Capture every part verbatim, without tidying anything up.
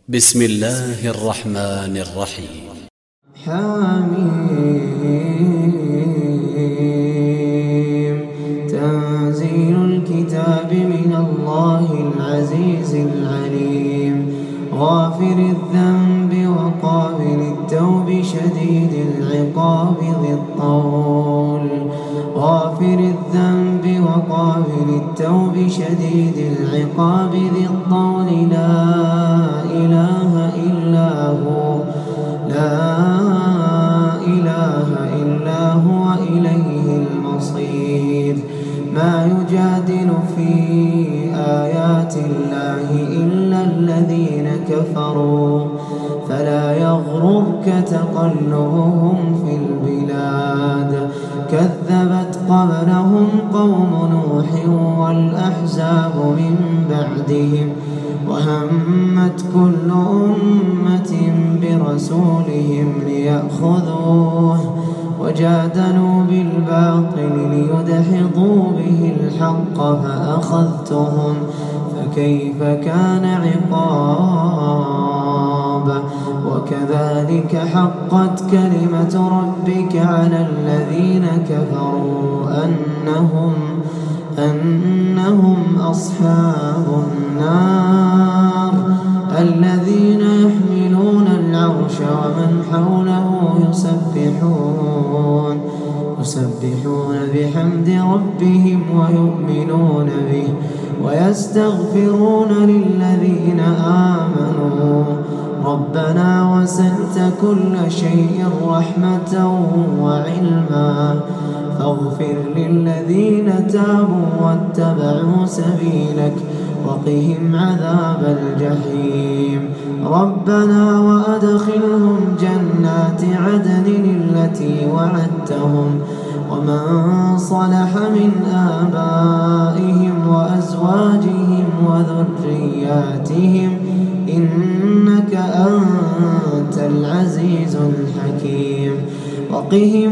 بسم الله الرحمن الرحيم. حميم. تنزيل الكتاب من الله العزيز العليم، غافر الذنب وقابل التوب شديد العقاب ذي الطول. غافر الذنب وقابل التوب شديد العقاب ذي الطول. لا إله إلا هو، لا إله إلا هو إليه المصير. ما يجادل في آيات الله إلا الذين كفروا، فلا يغررك تقلبهم في البلاد. كذبت قبلهم قوم نوح والأحزاب من بعدهم، وهمت كل أمة برسولهم ليأخذوه، وجادلوا بالباطل ليدحضوا به الحق فأخذتهم، فكيف كان عقاب. وكذلك حقت كلمة ربك على الذين كفروا أنهم أنهم أصحاب النار، الذين يحملون العرش ومن حوله يسبحون يسبحون بحمد ربهم ويؤمنون به ويستغفرون للذين آمنوا ربنا وسعت كل شيء رحمة وعلما، فاغفر للذين تابوا واتبعوا سبيلك وقهم عذاب الجحيم. ربنا وأدخلهم جنات عدن التي وعدتهم ومن صلح من آبائهم وأزواجهم وذرياتهم إنك أنت العزيز الحكيم. وقهم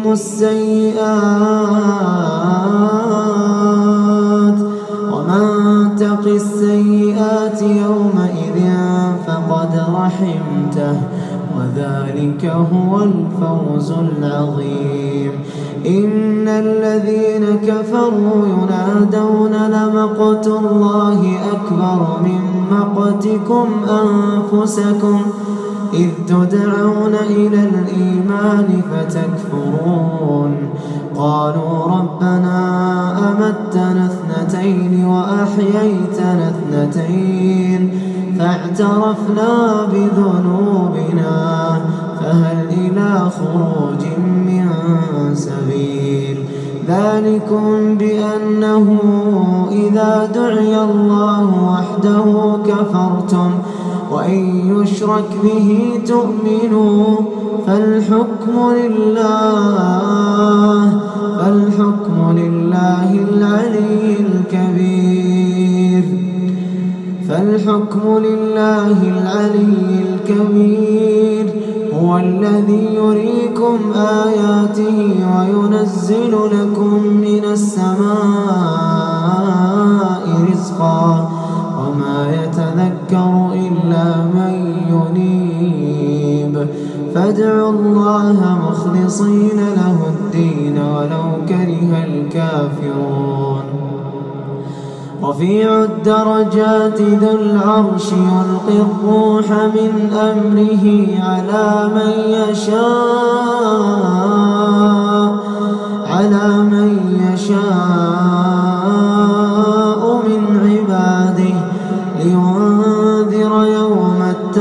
السيئات ومن تق السيئات يومئذ فقد رحمته، وذلك هو الفوز العظيم. إن الذين كفروا ينادون لمقت الله أكبر من مقتكم أنفسكم إذ تدعون إلى الإيمان فتكفرون. قالوا ربنا أمتنا اثنتين وأحييتنا اثنتين فاعترفنا بذنوبنا فهل إلى خروج من سبيل. ذلكم بأنه إذا دعي الله وحده كفرتم وإن يشرك به تؤمنوا، فالحكم لله فالحكم لله العلي الكبير فالحكم لله العلي الكبير. هو الذي يريكم آياته وينزل لكم من السماء رزقا وما يتذكر إلا من ينيب. فادعوا الله مخلصين له الدين ولو كره الكافرون. رفيع الدرجات ذو العرش يلقي الروح من أمره على من يشاء على من يشاء من عباده لينذر يوم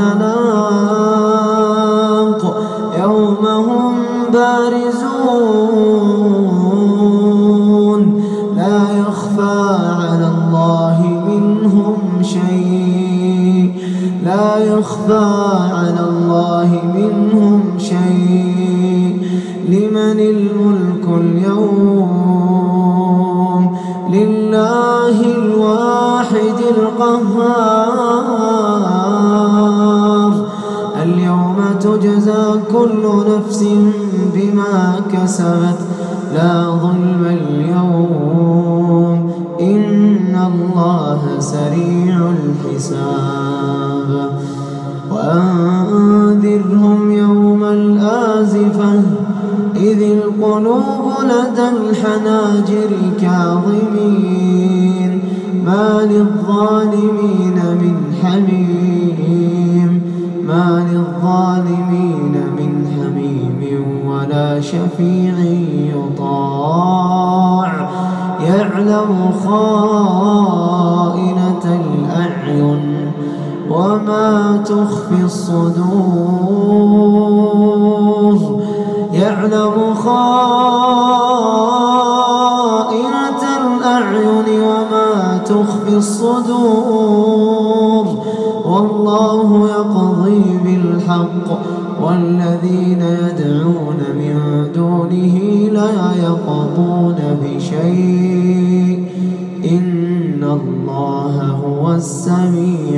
التلاق يوم هم بارزون لا يخفى على الله منهم شيء لا يخفى على الله منهم شيء. لمن الملك اليوم؟ لله الواحد القهار. اليوم تجزى كل نفس بما كسبت لا ظلم اليوم إن الله سريع الحساب. وأنذرهم يوم الآزفة إذ القلوب لدى الحناجر كاظمين ما للظالمين من حميم ما للظالمين من حميم ولا شفيع يطاع يعلم خائنة الأعين وما تخفي الصدور يعلم خائنة الأعين وما تخفي الصدور والله يقضي بالحق والذين يدعون من دونه لا يقضون بشيء إن الله هو السميع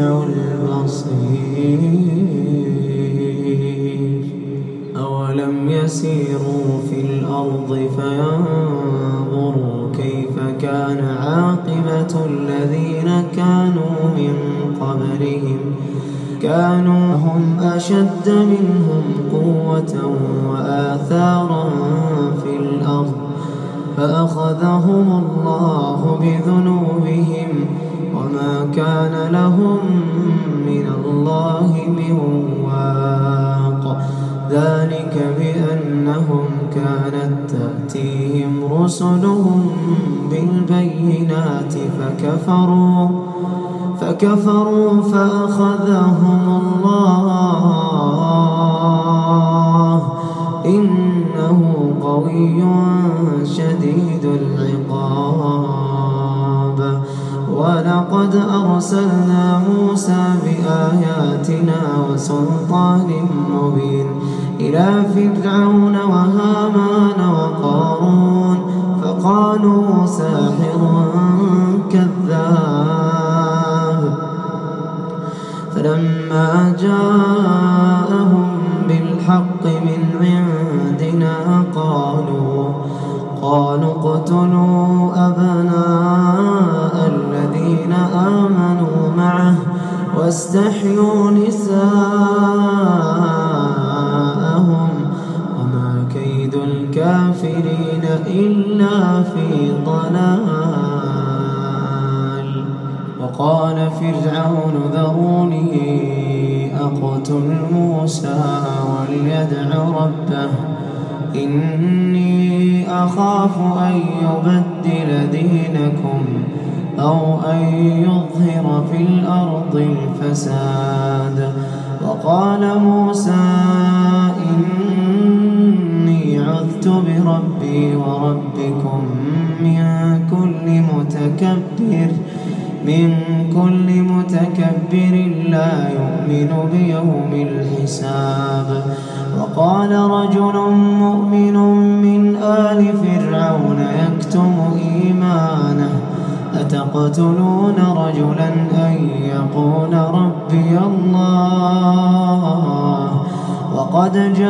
البصير أولم يسيروا في الأرض فينظروا كيف كان عاقبة الذين كانوا من قبلهم كانوا هم أشد منهم قوة وآثارا في الأرض فأخذهم الله بذنوبهم وما كان لهم من الله من واق ذلك بأنهم كانت تأتيهم رسلهم بالبينات فكفروا فكفروا فأخذهم الله إنه قوي شديد العقاب ولقد أرسلنا موسى بآياتنا وسلطان مبين إلى فرعون وهامان وقارون فقالوا ساحر كذاب فلما جاءهم بالحق من عندنا قالوا قالوا اقتلوا أبناء الذين آمنوا معه واستحيوا نساءهم وما كيد الكافرين إلا في ضلال وقال فرعون ذروني أقتل موسى وليدع ربه إني أخاف أن يبدل دينكم أو أن يظهر في الأرض الفساد وقال موسى إني عذت بربي وربكم من كل متكبر من كل متكبر لا يؤمن بيوم الحساب وقال رجل مؤمن من آل فرعون يكتم إيمانه أتقتلون رجلا أن يقول ربي الله وقد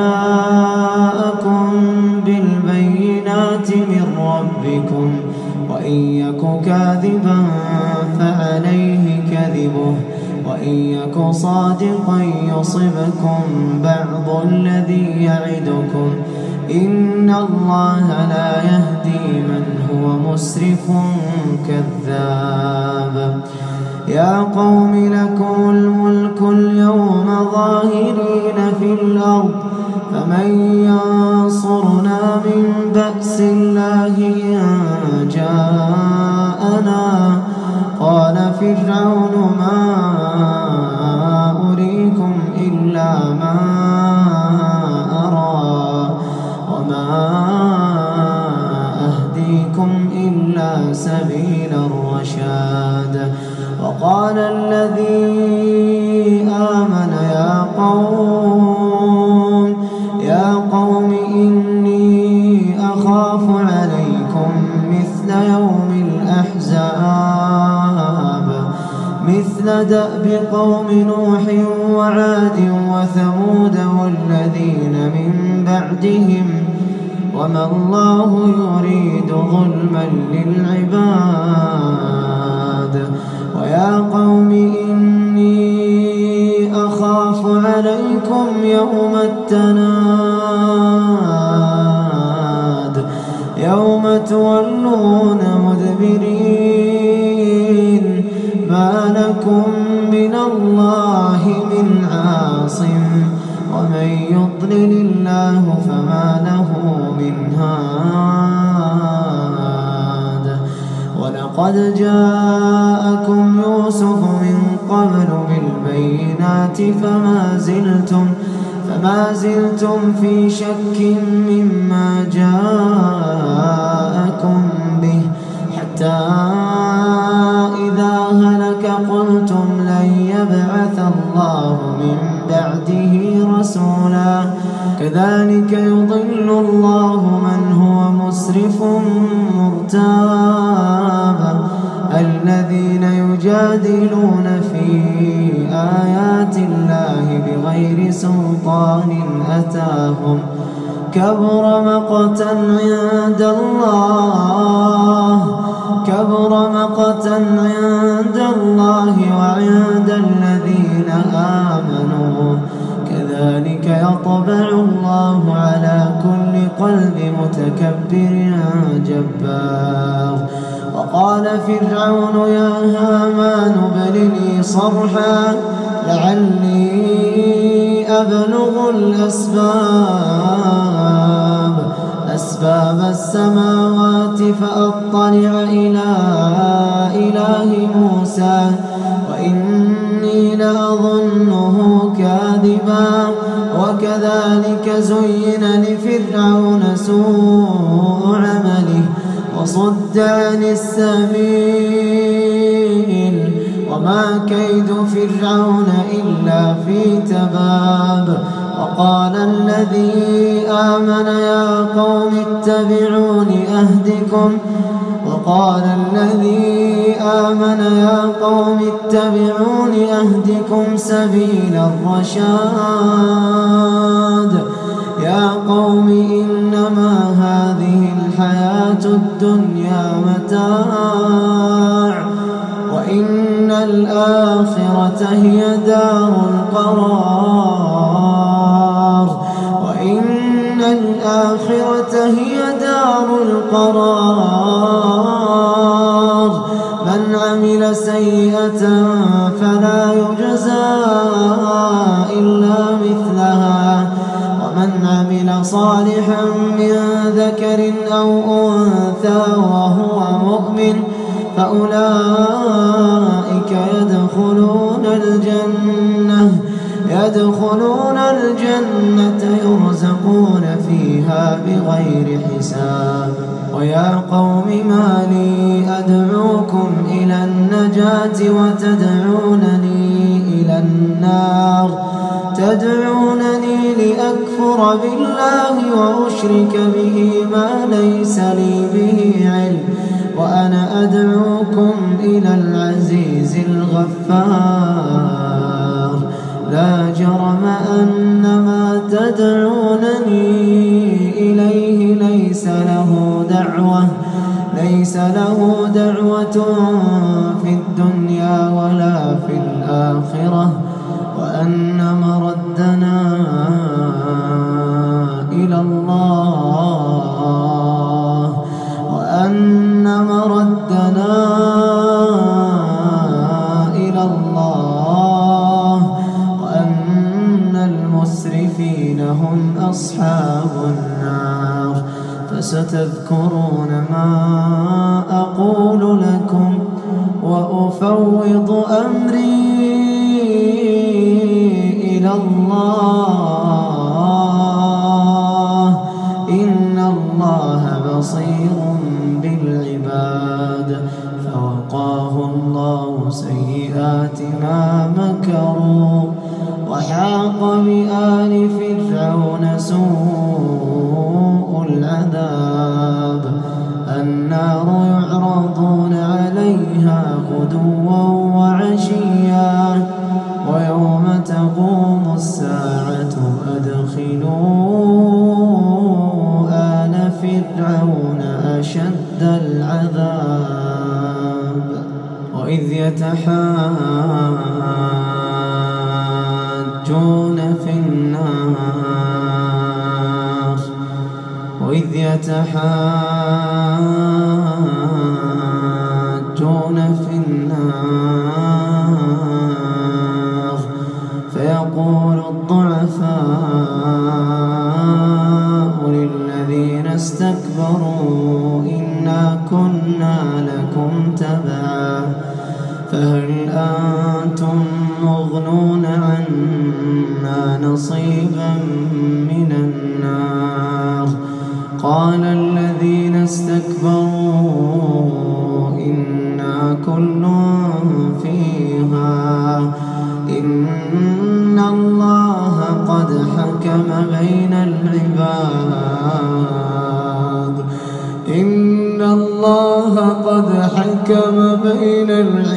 جاءكم بالبينات من ربكم وإن يك كاذبا فعليه كذبه وإن يك صادقا يصبكم بعض الذي يعدكم إن الله لا يهدي من هو مسرف كذاب يا قوم لكم الملك اليوم ظاهرين في الأرض فمن ينصرنا من بأس الله إن جاءنا قال فرعون ما أريكم إلا ما أرى وما أهديكم إلا سبيل الرشاد وقال الذي آمن يا قوم يا قوم إني أخاف عليكم مثل يوم الأحزاب مثل دأب قوم نوح وعاد وثمود والذين من بعدهم وما الله يريد ظلما للعباد ويا قوم إني أخاف أخاف عليكم يوم التناد يوم تولون مدبرين ما لكم من الله من عاصم ومن يضلل الله فما له من هاد ولقد جاءكم يوسف من قبل بالبينات فما زلتم فما زلتم في شك مما جاءكم به حتى إذا هلك قلتم لن يبعث الله من بعده رسولا كذلك يضل الله من هو مسرف مرتاب الذين يجادلون في آيات الله بغير سلطان أتاهم كبر مقتا عند الله كبر مقتا عند الله وعند الذين آمنوا كذلك يطبع الله على كل قلب متكبر جبار وقال فرعون يا هامان ابن لي صرحا لعلي أبلغ الأسباب أسباب السماوات فأطلع إلى إله موسى وإني لأظنه كاذبا وكذلك زين لفرعون سوء عمله وصد عن السبيل وما كيد فرعون إلا في تباب وقال الذي آمن يا قوم اتبعون أهدكم وقال الذي آمن يا قوم اتبعون أهدكم سبيل الرشاد يا قوم إنما هذه الحياة الدنيا متاع وإن الآخرة هي دار القرار وإن الآخرة هي دار القرار من عمل سيئة فلا يجزى إلا مثلها ومن عمل صالحا من ذكر أو أنثى وهو مؤمن فأولئك يدخلون الجنة يدخلون الجنة يرزقون فيها بغير حساب ويا قوم ما لي أدعوكم إلى النجاة وتدعونني إلى النار تدعونني لأكفر بالله وأشرك به ما ليس لي به علم وأنا أدعوكم إلى العزيز الغفار لا جرم أن ما تدعونني إليه ليس له دعوة ليس له دعوة في الدنيا ولا في الآخرة وأن مردنا إلى الله وأن مردنا إلى الله وأن المسرفين هم أصحاب النار فستذكرون ما أقول لكم وأفوض أمري إلى الله إن الله بصير بالعباد فوقاه الله سيئات ما مكروا وحاق بآل فرعون سوء العذاب النار يعرضون عليها غدوا وعشيا ويوم تقوم الساعة أدخلوا آل فرعون أشد العذاب وإذ يتحاجون في النار وإذ يتحاجون في النار فيقول الضعفاء للذين استكبروا إنا كنا لكم تبعا فهل أنتم مغنون عنا نصيبا من النار قال الذين استكبروا إنا كل فيها إن الله قد حكم بين العباد إن الله قد حكم بين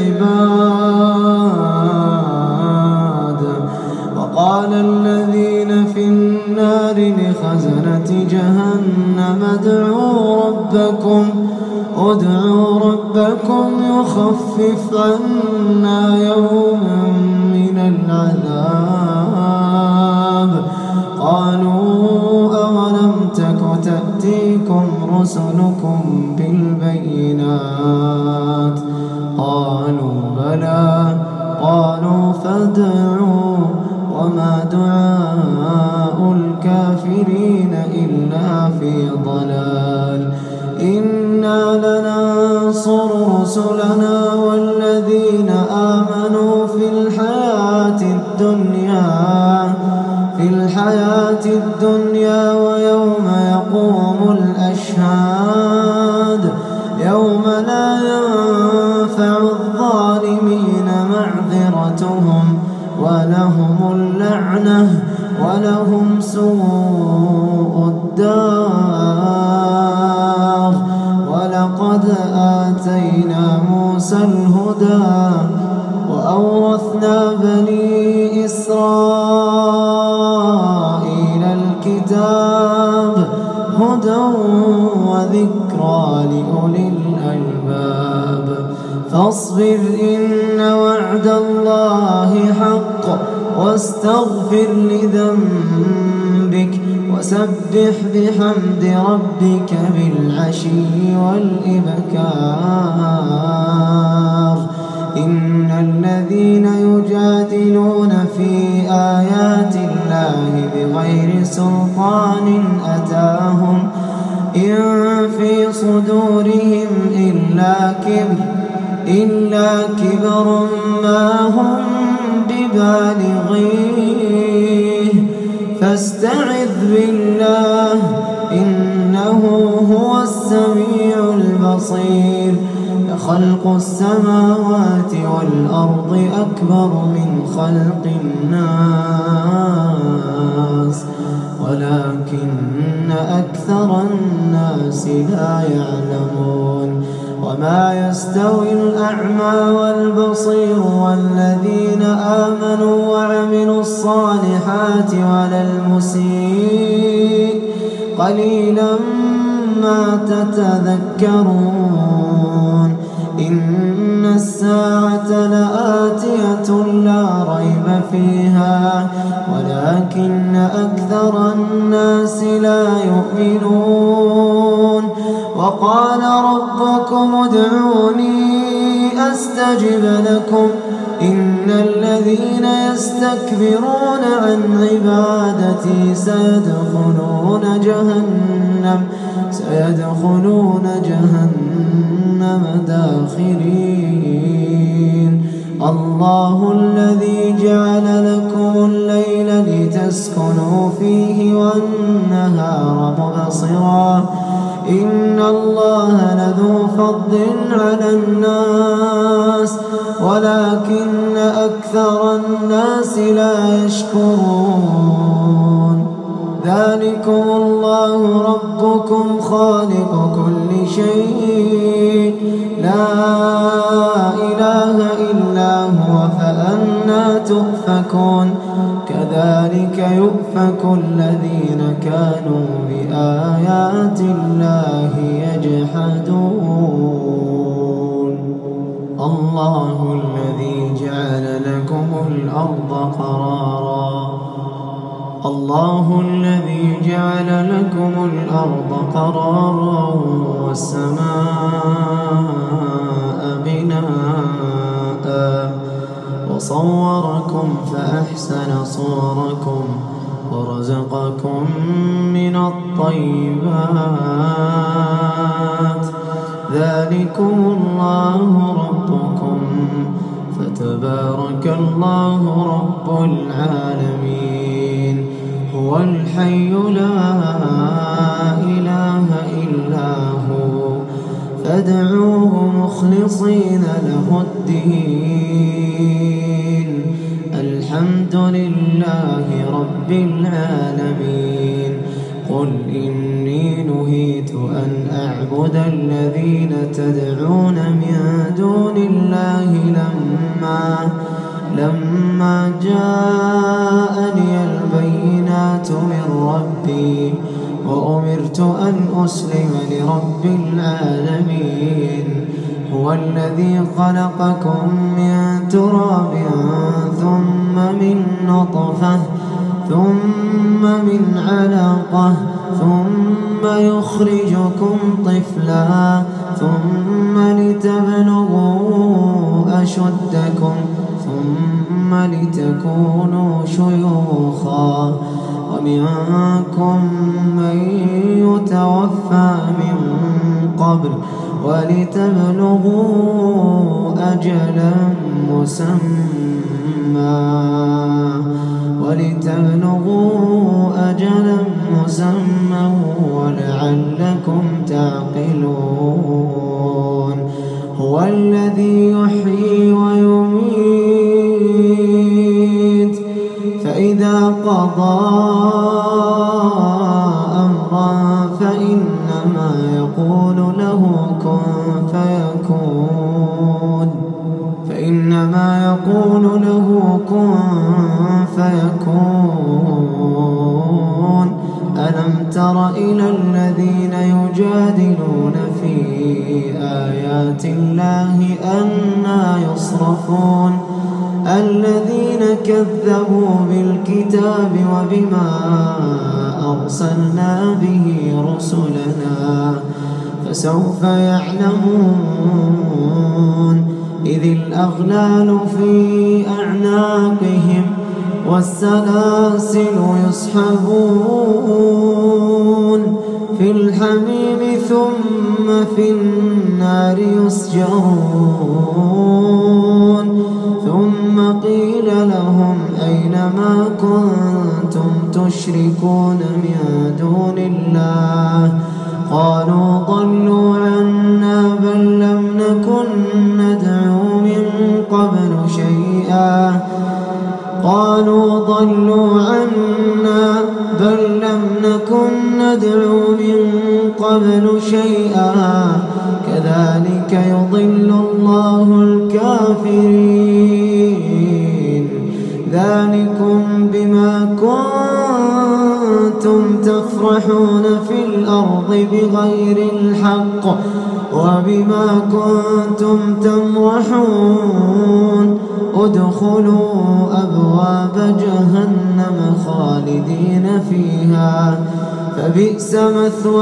العباد وقال الذين في النار لخزنة جهنم ادعوا ربكم ادعوا ربكم يخفف عنا يوما من العذاب قالوا أولم تك تأتيكم رسلكم بالبينات قالوا بلى قالوا فادعوا وما دعاء الكافرين إلا في ضلال إنا لننصر رسلنا والذين آمنوا في الحياة الدنيا في الحياة الدنيا ويوم يقوم الأشهاد يوم لا ينفع الظالمين معذرتهم ولهم اللعنة ولهم سوء الدار ولقد آتينا موسى الهدى وأورثنا بني إسرائيل الكتاب هدى وذكرى لأولي الألباب فاصبر إن وعد الله حق واستغفر لذنبك وسبح بحمد ربك بالعشي والإبكار إن الذين يجادلون في آيات الله بغير سلطان أتاهم إن في صدورهم إلا كبر إلا كبر ما هم ببالغيه فاستعذ بالله إنه هو السميع البصير خلق السماوات والأرض أكبر من خلق الناس ولكن أكثر الناس لا يعلمون وما يستوي الأعمى والبصير والذين آمنوا وعملوا الصالحات ولا المسيء قليلا ما تتذكرون إن الساعة لآتية لا ريب فيها ولكن أكثر الناس لا يؤمنون وقال ربكم ادعوني أستجب لكم إن الذين يستكبرون عن عبادتي سيدخلون جهنم سيدخلون جهنم داخرين الله الذي جعل لكم الليل لتسكنوا فيه والنهار مبصرا إن الله لذو فضل على الناس ولكن أكثر الناس لا يشكرون ذلكم الله ربكم خالق كل شيء لا إله إلا هو فأنى تؤفكون كذلك يؤفك الذين كانوا بآيات الله يجحدون الله الذي جعل لكم الأرض قرارا الله الذي جعل لكم الأرض قرارا والسماء بناء وصوركم فأحسن صوركم ورزقكم من الطيبات ذلكم الله ربكم فتبارك الله رب العالمين هو الحي لا إله إلا هو فادعوه مخلصين له الدين الحمد لله رب العالمين قل إني نهيت أن أعبد الذين تدعون من دون الله لما لما جاءني البينات من ربي وأمرت أن أسلم لرب العالمين هو الذي خلقكم من تراب ثم من نطفة ثم من علقة ثم يخرجكم طفلا ثم لتبلغوا أشدكم ثم لتكونوا شيوخا ومنكم من يتوفى من قبل ولتبلغوا أجلا مسمى ولتبلغوا أجلا مسمى ولعلكم تعقلون هو الذي يحيي ويميت فإذا قضى أمرا فإنما يقول له كن فيكون فإنما يقول له كن فيكون ألم تر إلى الذين يجادلون في آيات الله أنى يصرفون الذين كذبوا بالكتاب وبما أرسلنا به رسلنا فسوف يعلمون إذ الأغلال في أعناقهم والسلاسل يسحبون في الحميم ثم في النار يسجرون ثم قيل لهم أين ما كنتم تشركون من دون الله قالوا ضلوا عنا بل لم نكن ندعو من قبل شيئا قالوا ضلوا عنا بل لم نكن ندعو من قبل شيئا كذلك يضل الله الكافرين ذلكم بما كنتم تفرحون في الأرض بغير الحق وبما كنتم تمرحون ادخلوا أبواب جهنم خالدين فيها فبئس مثوى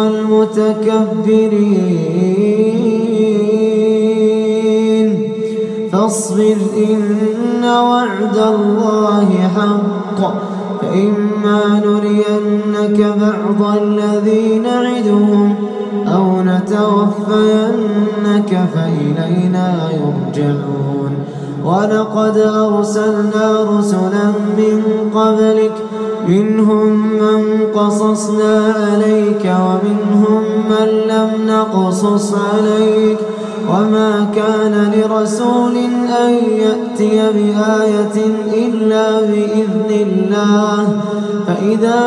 المتكبرين فاصبر إن وعد الله حق فإما نرينك بعض الذي نعدهم أو نتوفينك فإلينا يرجعون ولقد أرسلنا رسلا من قبلك منهم من قصصنا عليك ومنهم من لم نقصص عليك وما كان لرسول أن يأتي بآية إلا بإذن الله فإذا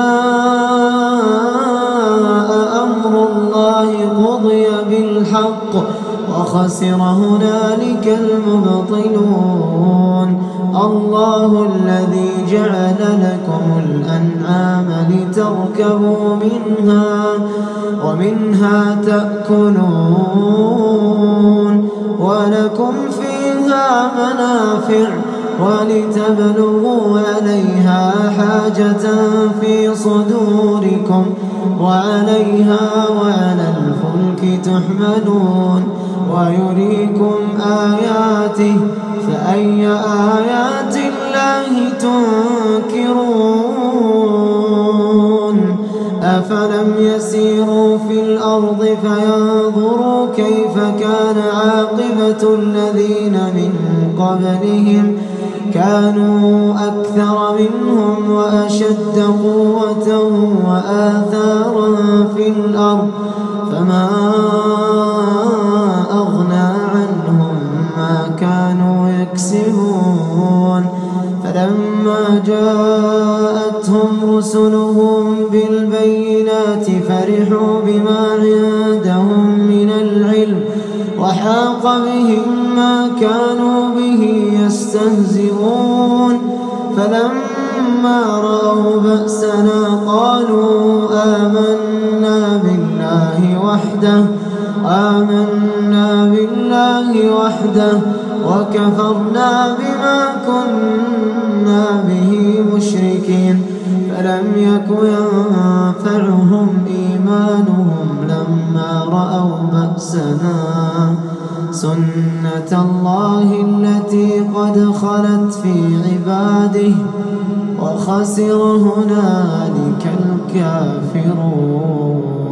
جاء أمر الله قضي بالحق وخسر هنالك المبطلون الله الذي جعل لكم الأنعام لتركبوا منها ومنها تأكلون ولكم فيها منافع ولتبلغوا عليها حاجة في صدوركم وعليها وعلى الفلك تحملون ويريكم آياته فأي آيات الله تنكرون أفلم يسيروا في الأرض فينظروا كيف كان عاقبة الذين من قبلهم كانوا أكثر منهم وأشد قوة وآثارا في الأرض فما أغنى عنهم ما كانوا يكسبون فلما جاءتهم رسلهم بالبينات فرحوا بما عندهم من العلم وحاق بهم ما كانوا به يستهزئون فلما رأوا بأسنا قالوا آمنا بالله وحده آمنا بالله وحده وكفرنا بما كنا به مشركين فلم يك ينفعهم إيمانهم لما رأوا بأسنا سنة الله التي قد خلت في عباده وخسر هنالك الكافرون.